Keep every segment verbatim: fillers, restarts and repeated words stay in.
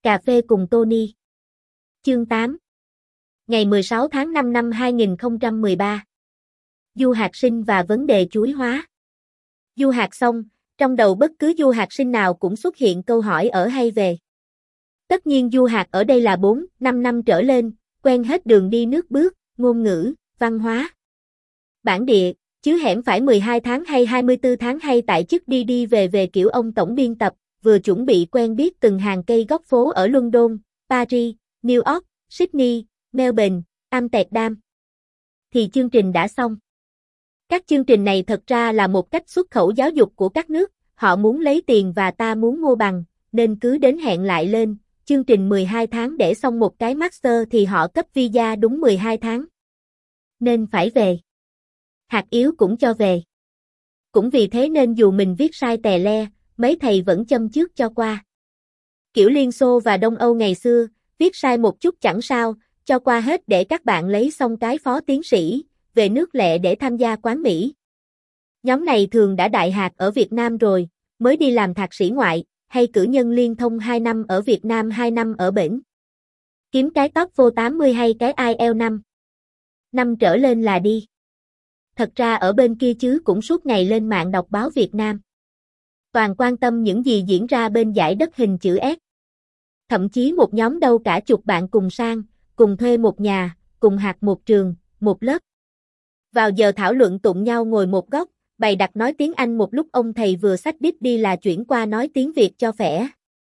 Cà phê cùng Tony. Chương tám. Ngày mười sáu tháng năm năm hai nghìn không trăm mười ba. Du hạt sinh và vấn đề chuối hóa. Du hạt xong, trong đầu bất cứ du hạt sinh nào cũng xuất hiện câu hỏi ở hay về. Tất nhiên du hạt ở đây là bốn, năm năm trở lên, quen hết đường đi nước bước, ngôn ngữ, văn hóa. Bản địa, chứ hẻm phải mười hai tháng hay hai mươi tư tháng hay tại chức đi đi về về kiểu ông tổng biên tập, vừa chuẩn bị quen biết từng hàng cây góc phố ở London, Paris, New York, Sydney, Melbourne, Amsterdam. Thì chương trình đã xong. Các chương trình này thật ra là một cách xuất khẩu giáo dục của các nước, họ muốn lấy tiền và ta muốn mua bằng, nên cứ đến hẹn lại lên, chương trình mười hai tháng để xong một cái master thì họ cấp visa đúng mười hai tháng. Nên phải về. Hạt yếu cũng cho về. Cũng vì thế nên dù mình viết sai tè le, mấy thầy vẫn châm chước cho qua. Kiểu Liên Xô và Đông Âu ngày xưa, viết sai một chút chẳng sao, cho qua hết để các bạn lấy xong cái phó tiến sĩ, về nước lẹ để tham gia quán Mỹ. Nhóm này thường đã đại hạt ở Việt Nam rồi, mới đi làm thạc sĩ ngoại, hay cử nhân liên thông hai năm ở Việt Nam hai năm ở bển. Kiếm cái TOEFL tám mươi hay cái ai eo năm. Năm trở lên là đi. Thật ra ở bên kia chứ cũng suốt ngày lên mạng đọc báo Việt Nam. Toàn quan tâm những gì diễn ra bên dải đất hình chữ S. Thậm chí một nhóm đâu cả chục bạn cùng sang, cùng thuê một nhà, cùng hạt một trường, một lớp. Vào giờ thảo luận tụng nhau ngồi một góc, bày đặt nói tiếng Anh một lúc ông thầy vừa xách đít đi là chuyển qua nói tiếng Việt cho khỏe.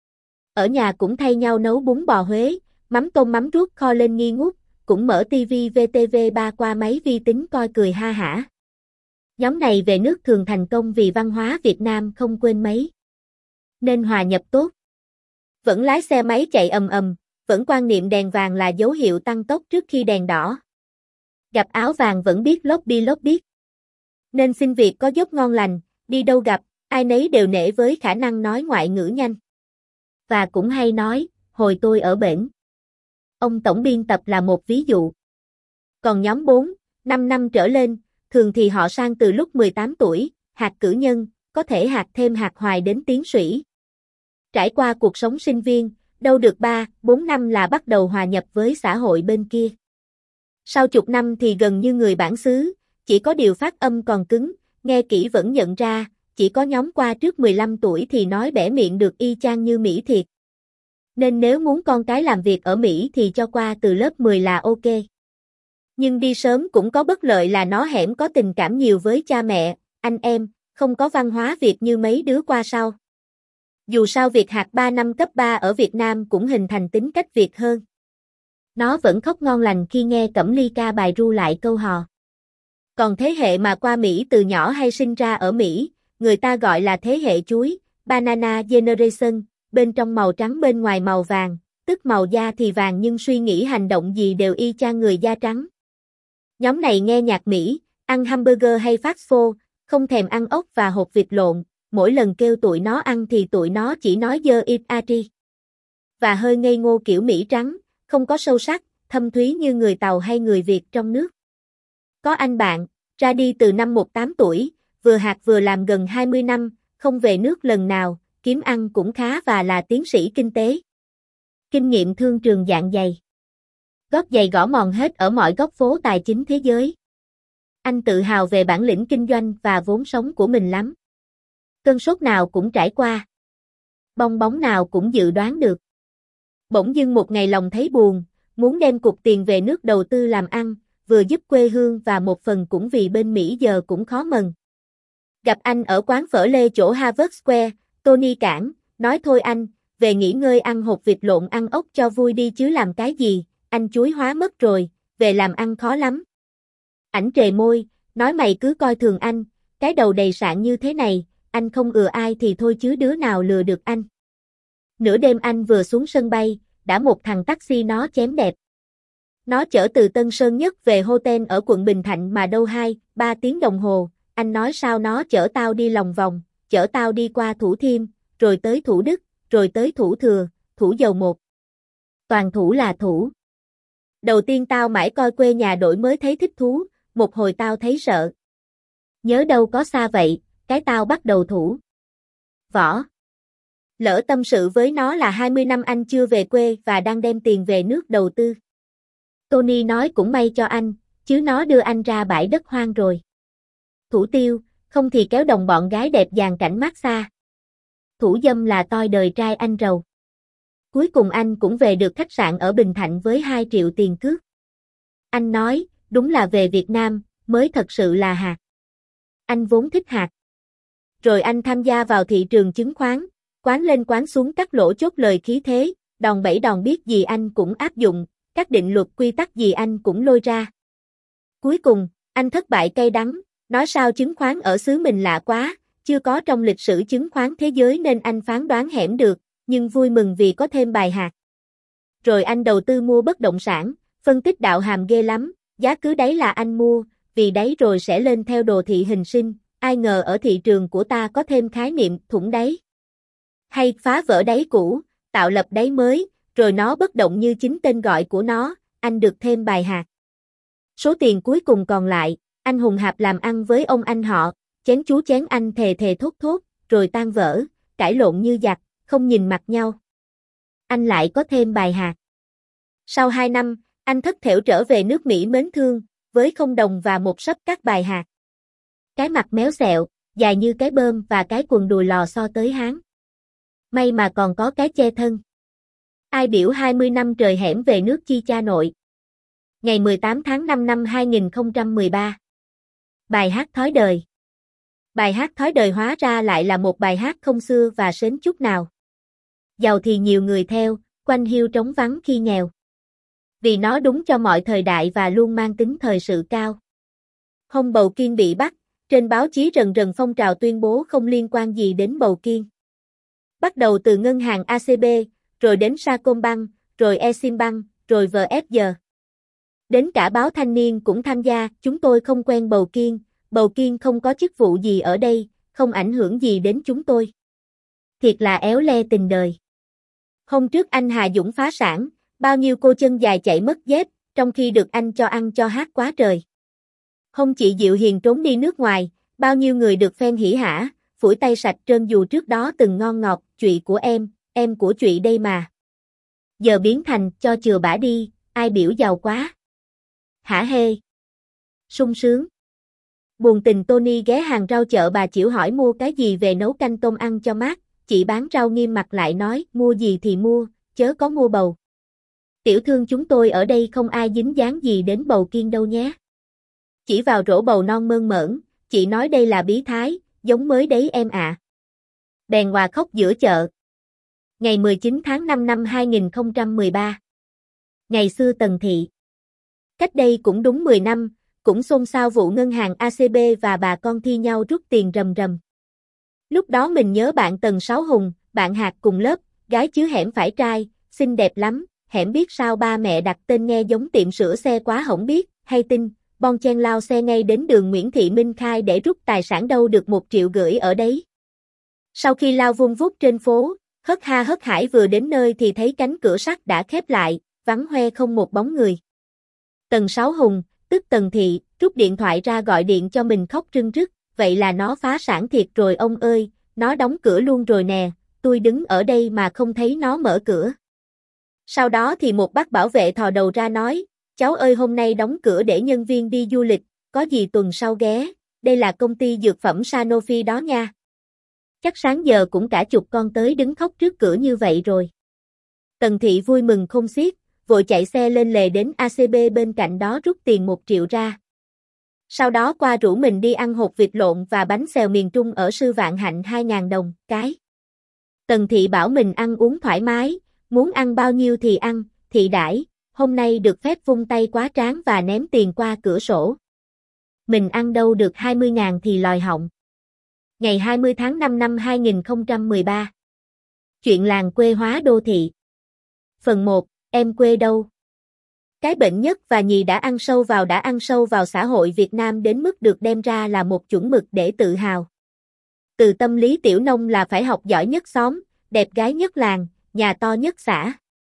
Ở nhà cũng thay nhau nấu bún bò Huế, mắm tôm mắm ruốc kho lên nghi ngút, cũng mở tivi vê tê vê ba qua máy vi tính coi cười ha hả. Nhóm này về nước thường thành công vì văn hóa Việt Nam không quên mấy. Nên hòa nhập tốt. Vẫn lái xe máy chạy ầm ầm, vẫn quan niệm đèn vàng là dấu hiệu tăng tốc trước khi đèn đỏ. Gặp áo vàng vẫn biết lốp bi lốp biết. Nên xin việc có job ngon lành, đi đâu gặp, ai nấy đều nể với khả năng nói ngoại ngữ nhanh. Và cũng hay nói, hồi tôi ở bển. Ông tổng biên tập là một ví dụ. Còn nhóm bốn, năm năm trở lên, thường thì họ sang từ lúc mười tám tuổi, hạt cử nhân, có thể hạt thêm hạt hoài đến tiến sĩ. Trải qua cuộc sống sinh viên, đâu được ba, bốn năm là bắt đầu hòa nhập với xã hội bên kia. Sau chục năm thì gần như người bản xứ, chỉ có điều phát âm còn cứng, nghe kỹ vẫn nhận ra, chỉ có nhóm qua trước mười lăm tuổi thì nói bẻ miệng được y chang như Mỹ thiệt. Nên nếu muốn con cái làm việc ở Mỹ thì cho qua từ lớp mười là ok. Nhưng đi sớm cũng có bất lợi là nó hẻm có tình cảm nhiều với cha mẹ, anh em, không có văn hóa Việt như mấy đứa qua sau. Dù sao việc hạt ba năm cấp ba ở Việt Nam cũng hình thành tính cách Việt hơn. Nó vẫn khóc ngon lành khi nghe Cẩm Ly ca bài ru lại câu hò. Còn thế hệ mà qua Mỹ từ nhỏ hay sinh ra ở Mỹ, người ta gọi là thế hệ chuối, Banana Generation, bên trong màu trắng bên ngoài màu vàng, tức màu da thì vàng nhưng suy nghĩ hành động gì đều y chang người da trắng. Nhóm này nghe nhạc Mỹ, ăn hamburger hay fast food, không thèm ăn ốc và hột vịt lộn, mỗi lần kêu tụi nó ăn thì tụi nó chỉ nói dơ it ati. Và hơi ngây ngô kiểu Mỹ trắng, không có sâu sắc, thâm thúy như người Tàu hay người Việt trong nước. Có anh bạn, ra đi từ năm mười tám tuổi, vừa hạt vừa làm gần hai mươi năm, không về nước lần nào, kiếm ăn cũng khá và là tiến sĩ kinh tế. Kinh nghiệm thương trường dạng dày. Gót giày gõ mòn hết ở mọi góc phố tài chính thế giới. Anh tự hào về bản lĩnh kinh doanh và vốn sống của mình lắm. Cơn sốt nào cũng trải qua. Bong bóng nào cũng dự đoán được. Bỗng dưng một ngày lòng thấy buồn, muốn đem cục tiền về nước đầu tư làm ăn, vừa giúp quê hương và một phần cũng vì bên Mỹ giờ cũng khó mần. Gặp anh ở quán phở Lê chỗ Harvard Square, Tony cản, nói thôi anh, về nghỉ ngơi ăn hột vịt lộn ăn ốc cho vui đi chứ làm cái gì, anh chuối hóa mất rồi, về làm ăn khó lắm. Ảnh trề môi, nói mày cứ coi thường anh, cái đầu đầy sạn như thế này, anh không ừa ai thì thôi chứ đứa nào lừa được anh. Nửa đêm anh vừa xuống sân bay, đã một thằng taxi nó chém đẹp. Nó chở từ Tân Sơn Nhất về hotel ở quận Bình Thạnh mà đâu hai, ba tiếng đồng hồ, anh nói sao nó chở tao đi lòng vòng, chở tao đi qua Thủ Thiêm, rồi tới Thủ Đức, rồi tới Thủ Thừa, Thủ Dầu Một. Toàn Thủ là Thủ. Đầu tiên tao mãi coi quê nhà đổi mới thấy thích thú, một hồi tao thấy sợ. Nhớ đâu có xa vậy, cái tao bắt đầu thủ. Võ. Lỡ tâm sự với nó là hai mươi năm anh chưa về quê và đang đem tiền về nước đầu tư. Tony nói cũng may cho anh, chứ nó đưa anh ra bãi đất hoang rồi. Thủ tiêu, không thì kéo đồng bọn gái đẹp dàn cảnh massage. Thủ dâm là toi đời trai anh rầu. Cuối cùng anh cũng về được khách sạn ở Bình Thạnh với hai triệu tiền cước. Anh nói, đúng là về Việt Nam, mới thật sự là hạt. Anh vốn thích hạt. Rồi anh tham gia vào thị trường chứng khoán, quán lên quán xuống các lỗ chốt lời khí thế, đòn bẩy đòn biết gì anh cũng áp dụng, các định luật quy tắc gì anh cũng lôi ra. Cuối cùng, anh thất bại cay đắng, nói sao chứng khoán ở xứ mình lạ quá, chưa có trong lịch sử chứng khoán thế giới nên anh phán đoán hẻm được, nhưng vui mừng vì có thêm bài hạt. Rồi anh đầu tư mua bất động sản, phân tích đạo hàm ghê lắm, giá cứ đấy là anh mua, vì đấy rồi sẽ lên theo đồ thị hình sinh, ai ngờ ở thị trường của ta có thêm khái niệm thủng đáy. Hay phá vỡ đáy cũ, tạo lập đáy mới, rồi nó bất động như chính tên gọi của nó, anh được thêm bài hạt. Số tiền cuối cùng còn lại, anh hùng hạp làm ăn với ông anh họ, chén chú chén anh thề thề thốt thốt, rồi tan vỡ, cãi lộn như giặc, không nhìn mặt nhau. Anh lại có thêm bài hạt. Sau hai năm, anh thất thểu trở về nước Mỹ mến thương, với không đồng và một sấp các bài hạt. Cái mặt méo xẹo, dài như cái bơm và cái quần đùi lò xo tới Hán. May mà còn có cái che thân. Ai biểu hai mươi năm trời hẻm về nước chi cha nội. Ngày mười tám tháng năm năm hai nghìn không trăm mười ba. Bài hát thói đời. Bài hát thói đời hóa ra lại là một bài hát không xưa và sến chút nào. Giàu thì nhiều người theo, quanh hiu trống vắng khi nghèo. Vì nó đúng cho mọi thời đại và luôn mang tính thời sự cao. Hôm Bầu Kiên bị bắt, trên báo chí rần rần phong trào tuyên bố không liên quan gì đến Bầu Kiên. Bắt đầu từ ngân hàng a xê bê, rồi đến Sacombank, rồi Eximbank, rồi vê ép giê. Đến cả báo Thanh niên cũng tham gia, chúng tôi không quen Bầu Kiên, Bầu Kiên không có chức vụ gì ở đây, không ảnh hưởng gì đến chúng tôi. Thiệt là éo le tình đời. Hôm trước anh Hà Dũng phá sản, bao nhiêu cô chân dài chạy mất dép, trong khi được anh cho ăn cho hát quá trời. Hôm chị Diệu Hiền trốn đi nước ngoài, bao nhiêu người được phen hỉ hả, phủi tay sạch trơn dù trước đó từng ngon ngọt, chuyện của em, em của chuyện đây mà. Giờ biến thành cho chừa bả đi, ai biểu giàu quá. Hả hê. Sung sướng. Buồn tình Tony ghé hàng rau chợ bà Chiểu hỏi mua cái gì về nấu canh tôm ăn cho mát, chị bán rau nghiêm mặt lại nói, mua gì thì mua, chớ có mua bầu. Tiểu thương chúng tôi ở đây không ai dính dáng gì đến Bầu Kiên đâu nhé. Chỉ vào rổ bầu non mơn mởn, chị nói đây là bí thái, giống mới đấy em ạ. À. Bèn hòa khóc giữa chợ. Ngày mười chín tháng năm năm hai nghìn không trăm mười ba. Ngày xưa Tần Thị. Cách đây cũng đúng mười năm, cũng xôn xao vụ ngân hàng a xê bê và bà con thi nhau rút tiền rầm rầm. Lúc đó mình nhớ bạn Tần Sáu Hùng, bạn Hạt cùng lớp, gái chứ hẻm phải trai, xinh đẹp lắm, hẻm biết sao ba mẹ đặt tên nghe giống tiệm sửa xe quá hổng biết, hay tin, bon chen lao xe ngay đến đường Nguyễn Thị Minh Khai để rút tài sản đâu được một triệu gửi ở đấy. Sau khi lao vung vút trên phố, hớt ha hớt hải vừa đến nơi thì thấy cánh cửa sắt đã khép lại, vắng hoe không một bóng người. Tần Sáu Hùng, tức Tần Thị, rút điện thoại ra gọi điện cho mình khóc rưng rức, vậy là nó phá sản thiệt rồi ông ơi, nó đóng cửa luôn rồi nè, tôi đứng ở đây mà không thấy nó mở cửa. Sau đó thì một bác bảo vệ thò đầu ra nói, cháu ơi hôm nay đóng cửa để nhân viên đi du lịch, có gì tuần sau ghé, đây là công ty dược phẩm Sanofi đó nha. Chắc sáng giờ cũng cả chục con tới đứng khóc trước cửa như vậy rồi. Tần Thị vui mừng không xiết, vội chạy xe lên lề đến a xê bê bên cạnh đó rút tiền một triệu ra. Sau đó qua rủ mình đi ăn hột vịt lộn và bánh xèo miền Trung ở Sư Vạn Hạnh hai nghìn đồng cái. Tần Thị bảo mình ăn uống thoải mái, muốn ăn bao nhiêu thì ăn, thị đãi, hôm nay được phép vung tay quá tráng và ném tiền qua cửa sổ. Mình ăn đâu được hai mươi ngàn thì lòi họng. Ngày hai mươi tháng năm năm hai nghìn không trăm mười ba. Chuyện làng quê hóa đô thị. Phần một, em quê đâu? Cái bệnh nhất và nhì đã ăn sâu vào đã ăn sâu vào xã hội Việt Nam đến mức được đem ra là một chuẩn mực để tự hào. Từ tâm lý tiểu nông là phải học giỏi nhất xóm, đẹp gái nhất làng, nhà to nhất xã.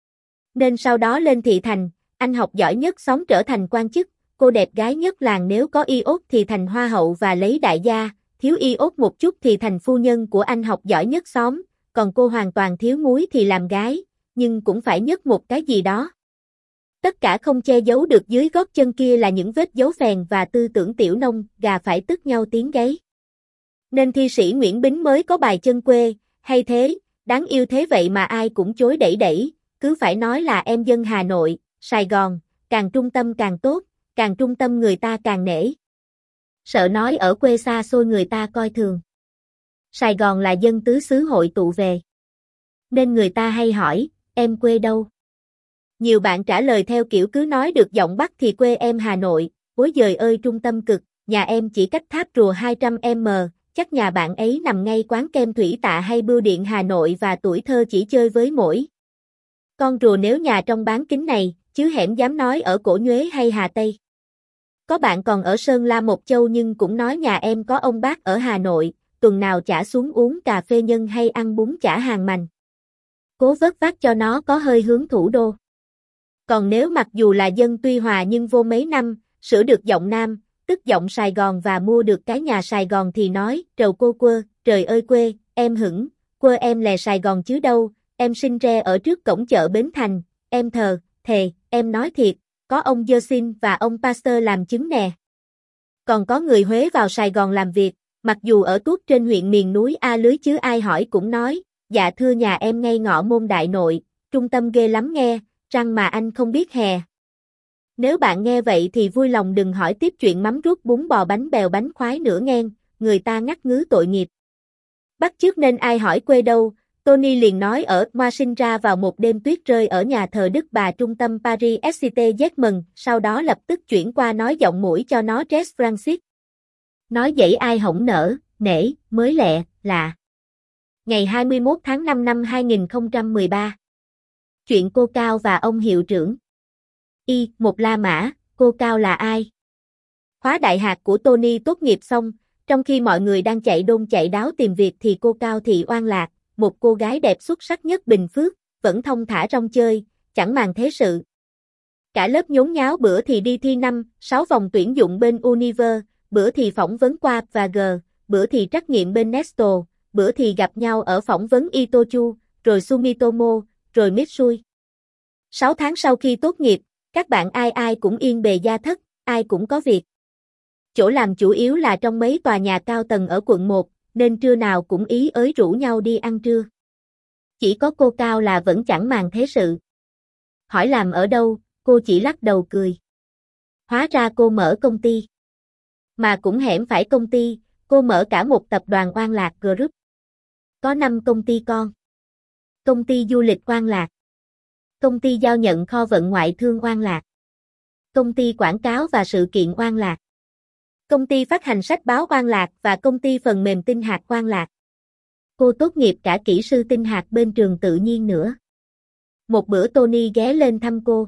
Nên sau đó lên thị thành, anh học giỏi nhất xóm trở thành quan chức, cô đẹp gái nhất làng nếu có iốt thì thành hoa hậu và lấy đại gia, thiếu iốt một chút thì thành phu nhân của anh học giỏi nhất xóm, còn cô hoàn toàn thiếu múi thì làm gái, nhưng cũng phải nhấc một cái gì đó. Tất cả không che giấu được dưới gót chân kia là những vết dấu phèn và tư tưởng tiểu nông, gà phải tức nhau tiếng gáy. Nên thi sĩ Nguyễn Bính mới có bài Chân quê, hay thế, đáng yêu thế vậy mà ai cũng chối đẩy đẩy, cứ phải nói là em dân Hà Nội, Sài Gòn, càng trung tâm càng tốt, càng trung tâm người ta càng nể. Sợ nói ở quê xa xôi người ta coi thường. Sài Gòn là dân tứ xứ hội tụ về. Nên người ta hay hỏi, em quê đâu? Nhiều bạn trả lời theo kiểu cứ nói được giọng Bắc thì quê em Hà Nội, ối giời ơi trung tâm cực, nhà em chỉ cách tháp rùa hai trăm mét, chắc nhà bạn ấy nằm ngay quán kem Thủy Tạ hay bưu điện Hà Nội và tuổi thơ chỉ chơi với mỗi con rùa nếu nhà trong bán kính này, chứ hẻm dám nói ở Cổ Nhuế hay Hà Tây. Có bạn còn ở Sơn La Mộc Châu nhưng cũng nói nhà em có ông bác ở Hà Nội, tuần nào chả xuống uống cà phê nhân hay ăn bún chả hàng mành. Cố vớt vát cho nó có hơi hướng thủ đô. Còn nếu mặc dù là dân Tuy Hòa nhưng vô mấy năm, sửa được giọng Nam, tức giọng Sài Gòn và mua được cái nhà Sài Gòn thì nói, trầu cô quơ, trời ơi quê, em hửng, quơ em lè Sài Gòn chứ đâu, em sinh ra ở trước cổng chợ Bến Thành, em thờ, thề, em nói thiệt, có ông Dơ Xin và ông Pasteur làm chứng nè. Còn có người Huế vào Sài Gòn làm việc, mặc dù ở tuốt trên huyện miền núi A Lưới chứ ai hỏi cũng nói, dạ thưa nhà em ngay ngõ Môn Đại Nội, trung tâm ghê lắm nghe, răng mà anh không biết hè. Nếu bạn nghe vậy thì vui lòng đừng hỏi tiếp chuyện mắm ruốc bún bò bánh bèo bánh khoái nữa nghe, người ta ngắt ngứ tội nghiệp. Bắt chước nên ai hỏi quê đâu, Tony liền nói ở Moa sinh ra vào một đêm tuyết rơi ở nhà thờ Đức Bà trung tâm Paris Saint-Germain, sau đó lập tức chuyển qua nói giọng mũi cho nó Jess Francis. Nói dãy ai hổng nở, nể, mới lẹ, lạ. Ngày hai mươi mốt tháng năm năm hai nghìn không trăm mười ba. Chuyện cô Cao và ông hiệu trưởng. Y, một La Mã, cô Cao là ai? Khóa đại hạt của Tony tốt nghiệp xong, trong khi mọi người đang chạy đôn chạy đáo tìm việc thì cô Cao Thị Oan Lạc, một cô gái đẹp xuất sắc nhất Bình Phước, vẫn thong thả rong chơi, chẳng màng thế sự. Cả lớp nhốn nháo bữa thì đi thi năm, sáu vòng tuyển dụng bên Univer, bữa thì phỏng vấn qua và G, bữa thì trắc nghiệm bên Nesto, bữa thì gặp nhau ở phỏng vấn Itochu, rồi Sumitomo, rồi Mitsui. Sáu tháng sau khi tốt nghiệp, các bạn ai ai cũng yên bề gia thất, ai cũng có việc. Chỗ làm chủ yếu là trong mấy tòa nhà cao tầng ở quận một, nên trưa nào cũng ý ới rủ nhau đi ăn trưa. Chỉ có cô Cao là vẫn chẳng màng thế sự. Hỏi làm ở đâu, cô chỉ lắc đầu cười. Hóa ra cô mở công ty. Mà cũng hẻm phải công ty, cô mở cả một tập đoàn Oan Lạc Group. Có năm công ty con. Công ty du lịch Oan Lạc. Công ty giao nhận kho vận ngoại thương Oan Lạc. Công ty quảng cáo và sự kiện Oan Lạc. Công ty phát hành sách báo Oan Lạc và công ty phần mềm tinh hạt Oan Lạc. Cô tốt nghiệp cả kỹ sư tinh hạt bên trường tự nhiên nữa. Một bữa Tony ghé lên thăm cô.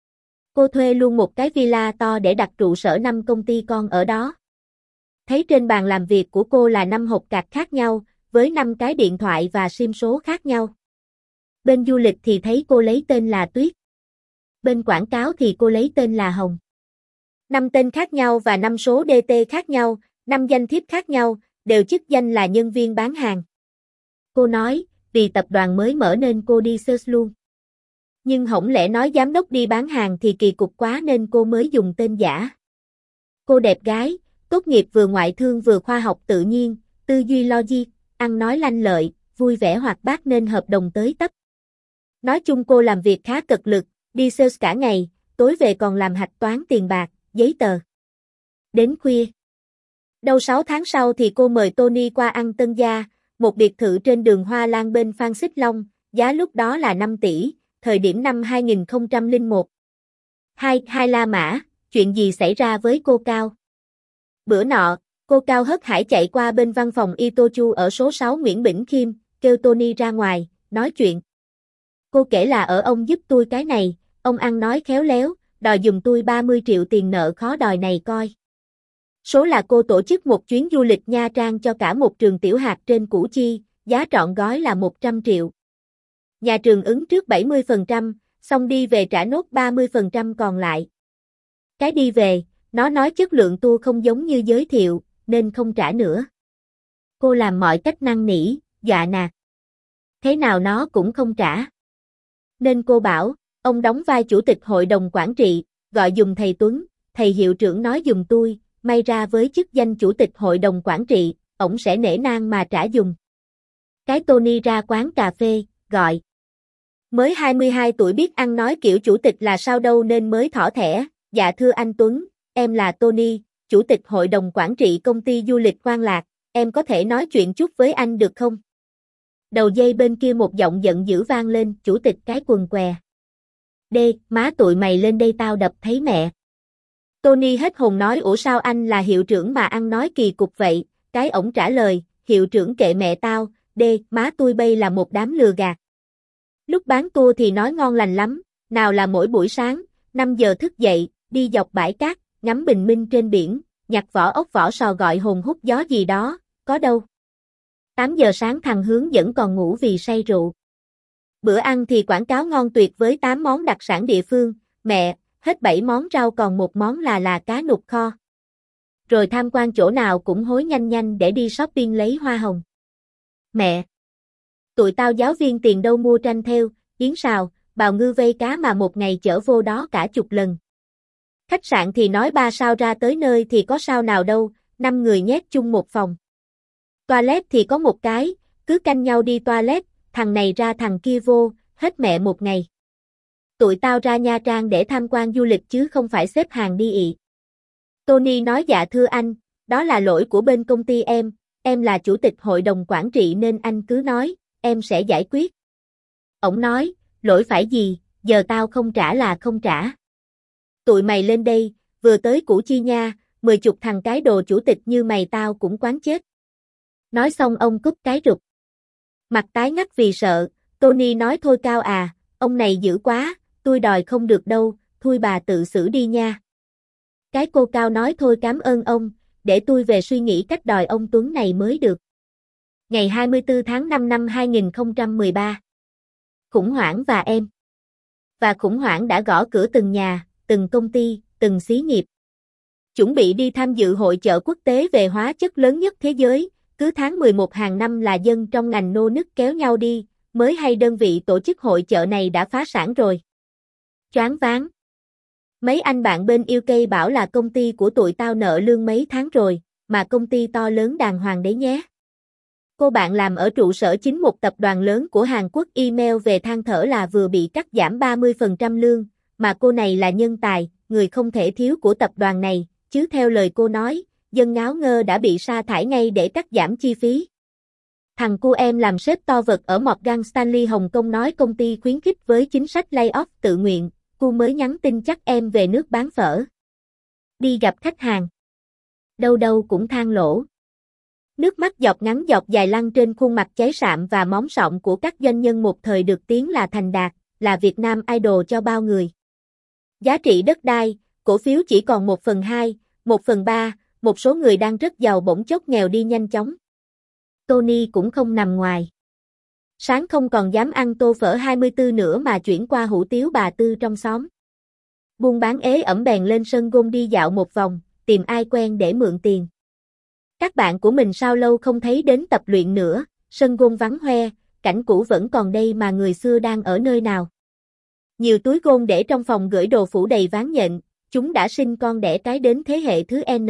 Cô thuê luôn một cái villa to để đặt trụ sở năm công ty con ở đó. Thấy trên bàn làm việc của cô là năm hộp cạc khác nhau, với năm cái điện thoại và sim số khác nhau. Bên du lịch thì thấy cô lấy tên là Tuyết. Bên quảng cáo thì cô lấy tên là Hồng. Năm tên khác nhau và năm số đê tê khác nhau, năm danh thiếp khác nhau, đều chức danh là nhân viên bán hàng. Cô nói, vì tập đoàn mới mở nên cô đi sales luôn. Nhưng hổng lẽ nói giám đốc đi bán hàng thì kỳ cục quá nên cô mới dùng tên giả. Cô đẹp gái, tốt nghiệp vừa ngoại thương vừa khoa học tự nhiên, tư duy logic, ăn nói lanh lợi, vui vẻ hoạt bát nên hợp đồng tới tấp. Nói chung cô làm việc khá cật lực, đi sales cả ngày, tối về còn làm hạch toán tiền bạc, giấy tờ. Đến khuya. Đâu sáu tháng sau thì cô mời Tony qua ăn Tân Gia, một biệt thự trên đường Hoa Lan bên Phan Xích Long, giá lúc đó là năm tỷ, thời điểm năm hai nghìn không trăm lẻ một. Hai, hai La Mã, chuyện gì xảy ra với cô Cao? Bữa nọ, cô Cao hớt hải chạy qua bên văn phòng Itochu ở số sáu Nguyễn Bỉnh Khiêm, kêu Tony ra ngoài, nói chuyện. Cô kể là ở ông giúp tôi cái này, ông ăn nói khéo léo, đòi giùm tôi ba mươi triệu tiền nợ khó đòi này coi. Số là cô tổ chức một chuyến du lịch Nha Trang cho cả một trường tiểu học trên Củ Chi, giá trọn gói là một trăm triệu. Nhà trường ứng trước bảy mươi phần trăm, xong đi về trả nốt ba mươi phần trăm còn lại. Cái đi về, nó nói chất lượng tour không giống như giới thiệu, nên không trả nữa. Cô làm mọi cách năn nỉ, dọa nạt. thế nào nó cũng không trả. Nên cô bảo, ông đóng vai chủ tịch hội đồng quản trị, gọi dùng thầy Tuấn, thầy hiệu trưởng nói dùng tôi, may ra với chức danh chủ tịch hội đồng quản trị, ổng sẽ nể nang mà trả dùng. Cái Tony ra quán cà phê, gọi. Mới hai mươi hai tuổi biết ăn nói kiểu chủ tịch là sao đâu nên mới thỏ thẻ, dạ thưa anh Tuấn, em là Tony, chủ tịch hội đồng quản trị công ty du lịch Quan Lạc, em có thể nói chuyện chút với anh được không? Đầu dây bên kia một giọng giận dữ vang lên, chủ tịch cái quần què. Đê, má tụi mày lên đây tao đập thấy mẹ. Tony hết hồn nói ủa sao anh là hiệu trưởng mà ăn nói kỳ cục vậy, cái ổng trả lời, hiệu trưởng kệ mẹ tao, đê, má tôi bây là một đám lừa gạt. Lúc bán tour thì nói ngon lành lắm, nào là mỗi buổi sáng, năm giờ thức dậy, đi dọc bãi cát, ngắm bình minh trên biển, nhặt vỏ ốc vỏ sò gọi hồn hút gió gì đó, có đâu. tám giờ sáng thằng hướng vẫn còn ngủ vì say rượu. Bữa ăn thì quảng cáo ngon tuyệt với tám món đặc sản địa phương, mẹ, hết bảy món rau còn một món là là cá nục kho. Rồi tham quan chỗ nào cũng hối nhanh nhanh để đi shopping lấy hoa hồng. Mẹ! Tụi tao giáo viên tiền đâu mua tranh theo, yến xào, bào ngư vây cá mà một ngày chở vô đó cả chục lần. Khách sạn thì nói ba sao ra tới nơi thì có sao nào đâu, năm người nhét chung một phòng. Toilet thì có một cái, cứ canh nhau đi toilet, thằng này ra thằng kia vô, hết mẹ một ngày. Tụi tao ra Nha Trang để tham quan du lịch chứ không phải xếp hàng đi ị. Tony nói dạ thưa anh, đó là lỗi của bên công ty em, em là chủ tịch hội đồng quản trị nên anh cứ nói, em sẽ giải quyết. Ổng nói, lỗi phải gì, giờ tao không trả là không trả. Tụi mày lên đây, vừa tới Củ Chi nha, mười chục thằng cái đồ chủ tịch như mày tao cũng quán chết. Nói xong ông cúp cái rụt. Mặt tái ngắt vì sợ, Tony nói thôi Cao à, ông này dữ quá, tôi đòi không được đâu, thôi bà tự xử đi nha. Cái cô Cao nói thôi cảm ơn ông, để tôi về suy nghĩ cách đòi ông Tuấn này mới được. Ngày hai mươi tư tháng năm năm hai nghìn không trăm mười ba. Khủng hoảng và em. Và khủng hoảng đã gõ cửa từng nhà, từng công ty, từng xí nghiệp. Chuẩn bị đi tham dự hội chợ quốc tế về hóa chất lớn nhất thế giới, cứ tháng mười một hàng năm là dân trong ngành nô nức kéo nhau đi, mới hay đơn vị tổ chức hội chợ này đã phá sản rồi. Choáng váng. Mấy anh bạn bên u ca bảo là công ty của tụi tao nợ lương mấy tháng rồi, mà công ty to lớn đàng hoàng đấy nhé. Cô bạn làm ở trụ sở chính một tập đoàn lớn của Hàn Quốc email về than thở là vừa bị cắt giảm ba mươi phần trăm lương, mà cô này là nhân tài, người không thể thiếu của tập đoàn này, chứ theo lời cô nói, dân ngáo ngơ đã bị sa thải ngay để cắt giảm chi phí. Thằng cu em làm sếp to vật ở Morgan Stanley Hồng Kông nói công ty khuyến khích với chính sách lay-off tự nguyện, cô mới nhắn tin chắc em về nước bán phở. Đi gặp khách hàng. Đâu đâu cũng than lỗ. Nước mắt giọt ngắn giọt dài lăn trên khuôn mặt cháy sạm và móng sọng của các doanh nhân một thời được tiếng là thành đạt, là Việt Nam Idol cho bao người. Giá trị đất đai, cổ phiếu chỉ còn một phần hai, một phần ba, một số người đang rất giàu bỗng chốc nghèo đi nhanh chóng. Tony cũng không nằm ngoài. Sáng không còn dám ăn tô phở hai mươi tư nữa mà chuyển qua hủ tiếu bà Tư trong xóm. Buôn bán ế ẩm bèn lên sân golf đi dạo một vòng, tìm ai quen để mượn tiền. Các bạn của mình sao lâu không thấy đến tập luyện nữa, sân golf vắng hoe, cảnh cũ vẫn còn đây mà người xưa đang ở nơi nào. Nhiều túi golf để trong phòng gửi đồ phủ đầy ván nhện, chúng đã sinh con đẻ cái đến thế hệ thứ N.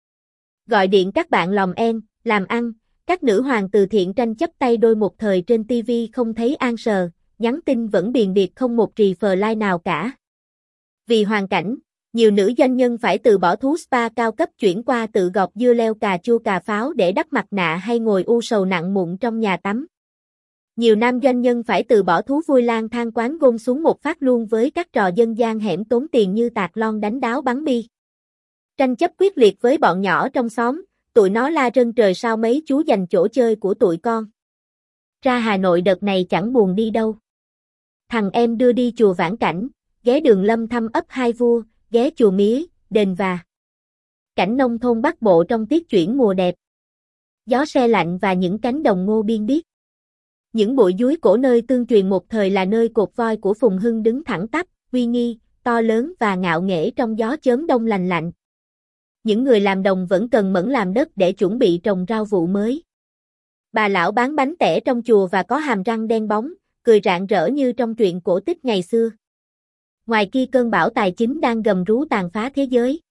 Gọi điện các bạn lòm en, làm ăn, các nữ hoàng từ thiện tranh chấp tay đôi một thời trên ti vi không thấy an sờ, nhắn tin vẫn biền biệt không một reply nào cả. Vì hoàn cảnh, nhiều nữ doanh nhân phải từ bỏ thú spa cao cấp chuyển qua tự gọt dưa leo cà chua cà pháo để đắp mặt nạ hay ngồi u sầu nặng mụn trong nhà tắm. Nhiều nam doanh nhân phải từ bỏ thú vui lang thang quán gôn xuống một phát luôn với các trò dân gian hẻm tốn tiền như tạt lon đánh đáo bắn bi. Tranh chấp quyết liệt với bọn nhỏ trong xóm, tụi nó la rân trời sao mấy chú giành chỗ chơi của tụi con. Ra Hà Nội đợt này chẳng buồn đi đâu. Thằng em đưa đi chùa Vãn Cảnh, ghé đường Lâm thăm ấp Hai Vua, ghé chùa Mía, đền Và. Cảnh nông thôn Bắc Bộ trong tiết chuyển mùa đẹp. Gió se lạnh và những cánh đồng ngô biên biếc. Những bụi dúi cổ nơi tương truyền một thời là nơi cột voi của Phùng Hưng đứng thẳng tắp, uy nghi, to lớn và ngạo nghễ trong gió chớm đông lành lạnh. Những người làm đồng vẫn cần mẫn làm đất để chuẩn bị trồng rau vụ mới. Bà lão bán bánh tẻ trong chùa và có hàm răng đen bóng, cười rạng rỡ như trong truyện cổ tích ngày xưa. Ngoài kia cơn bão tài chính đang gầm rú tàn phá thế giới.